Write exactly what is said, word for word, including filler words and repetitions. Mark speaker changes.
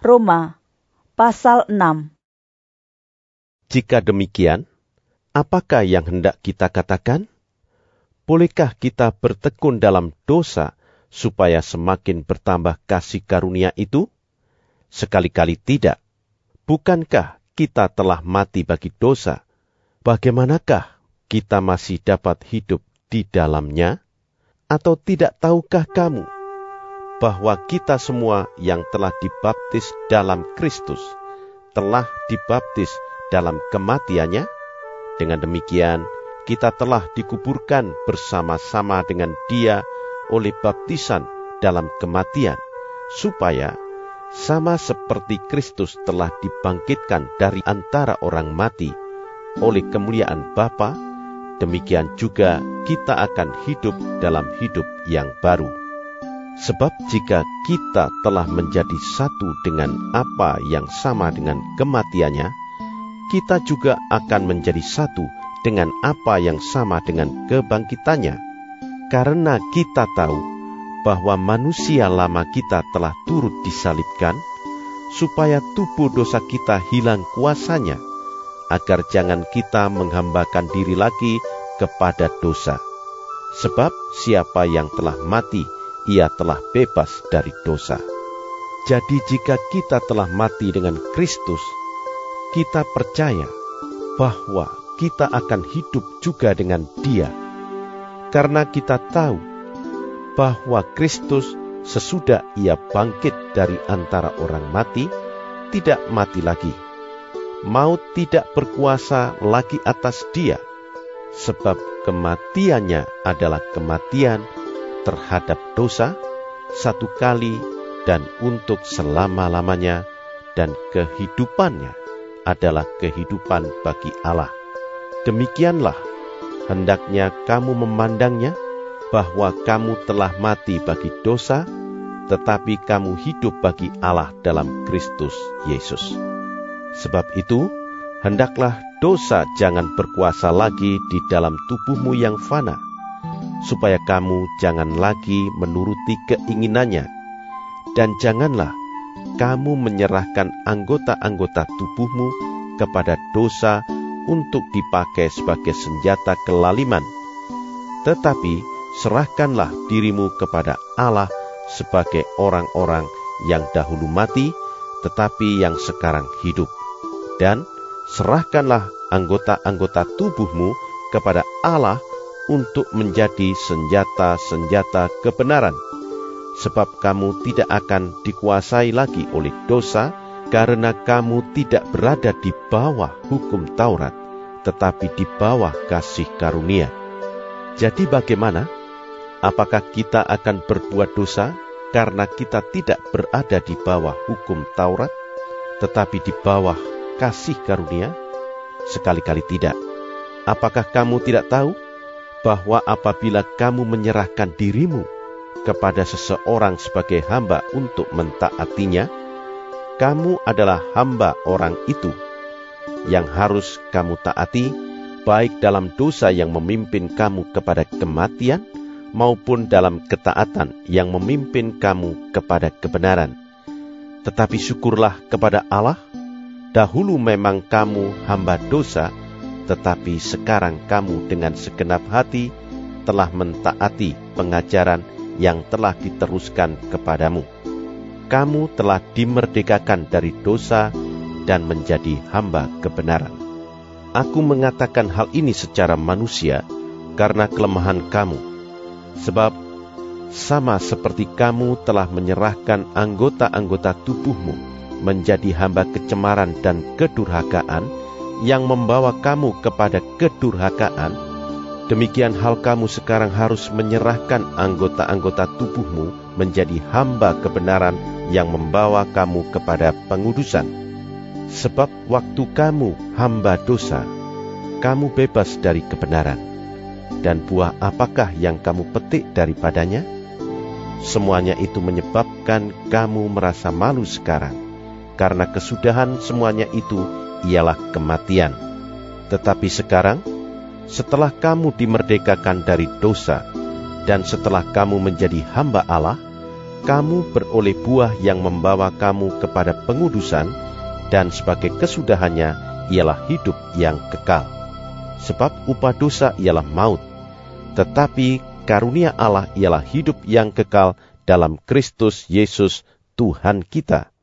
Speaker 1: Roma pasal enam.
Speaker 2: Jika demikian, apakah yang hendak kita katakan? Bolehkah kita bertekun dalam dosa supaya semakin bertambah kasih karunia itu? Sekali-kali tidak. Bukankah kita telah mati bagi dosa? Bagaimanakah kita masih dapat hidup di dalamnya? Atau tidak tahukah kamu bahwa kita semua yang telah dibaptis dalam Kristus telah dibaptis dalam kematiannya? Dengan demikian, kita telah dikuburkan bersama-sama dengan Dia oleh baptisan dalam kematian, supaya sama seperti Kristus telah dibangkitkan dari antara orang mati oleh kemuliaan Bapa, demikian juga kita akan hidup dalam hidup yang baru. Sebab jika kita telah menjadi satu dengan apa yang sama dengan kematiannya, kita juga akan menjadi satu dengan apa yang sama dengan kebangkitannya. Karena kita tahu bahwa manusia lama kita telah turut disalibkan, supaya tubuh dosa kita hilang kuasanya, agar jangan kita menghambakan diri lagi kepada dosa. Sebab siapa yang telah mati, ia telah bebas dari dosa. Jadi jika kita telah mati dengan Kristus, kita percaya bahwa kita akan hidup juga dengan Dia. Karena kita tahu bahwa Kristus sesudah Ia bangkit dari antara orang mati, tidak mati lagi. Maut tidak berkuasa lagi atas Dia, sebab kematiannya adalah kematian terhadap dosa, satu kali dan untuk selama-lamanya, dan kehidupannya adalah kehidupan bagi Allah. Demikianlah hendaknya kamu memandangnya, bahwa kamu telah mati bagi dosa, tetapi kamu hidup bagi Allah dalam Kristus Yesus. Sebab itu, hendaklah dosa jangan berkuasa lagi di dalam tubuhmu yang fana, supaya kamu jangan lagi menuruti keinginannya, dan janganlah kamu menyerahkan anggota-anggota tubuhmu kepada dosa untuk dipakai sebagai senjata kelaliman. Tetapi serahkanlah dirimu kepada Allah sebagai orang-orang yang dahulu mati, tetapi yang sekarang hidup. Dan serahkanlah anggota-anggota tubuhmu kepada Allah untuk menjadi senjata-senjata kebenaran. Sebab kamu tidak akan dikuasai lagi oleh dosa, karena kamu tidak berada di bawah hukum Taurat, tetapi di bawah kasih karunia. Jadi bagaimana? Apakah kita akan berbuat dosa karena kita tidak berada di bawah hukum Taurat, tetapi di bawah kasih karunia? Sekali-kali tidak. Apakah kamu tidak tahu bahwa apabila kamu menyerahkan dirimu kepada seseorang sebagai hamba untuk mentaatinya, kamu adalah hamba orang itu, yang harus kamu taati, baik dalam dosa yang memimpin kamu kepada kematian, maupun dalam ketaatan yang memimpin kamu kepada kebenaran. Tetapi syukurlah kepada Allah, dahulu memang kamu hamba dosa, tetapi sekarang kamu dengan segenap hati telah mentaati pengajaran yang telah diteruskan kepadamu. Kamu telah dimerdekakan dari dosa dan menjadi hamba kebenaran. Aku mengatakan hal ini secara manusia karena kelemahan kamu. Sebab sama seperti kamu telah menyerahkan anggota-anggota tubuhmu menjadi hamba kecemaran dan kedurhakaan yang membawa kamu kepada kedurhakaan, demikian hal kamu sekarang harus menyerahkan anggota-anggota tubuhmu menjadi hamba kebenaran yang membawa kamu kepada pengudusan. Sebab waktu kamu hamba dosa, kamu bebas dari kebenaran. Dan buah apakah yang kamu petik daripadanya? Semuanya itu menyebabkan kamu merasa malu sekarang, karena kesudahan semuanya itu ialah kematian. Tetapi sekarang, setelah kamu dimerdekakan dari dosa, dan setelah kamu menjadi hamba Allah, kamu beroleh buah yang membawa kamu kepada pengudusan, dan sebagai kesudahannya ialah hidup yang kekal. Sebab upah dosa ialah maut, tetapi karunia Allah ialah hidup yang kekal dalam Kristus Yesus Tuhan kita.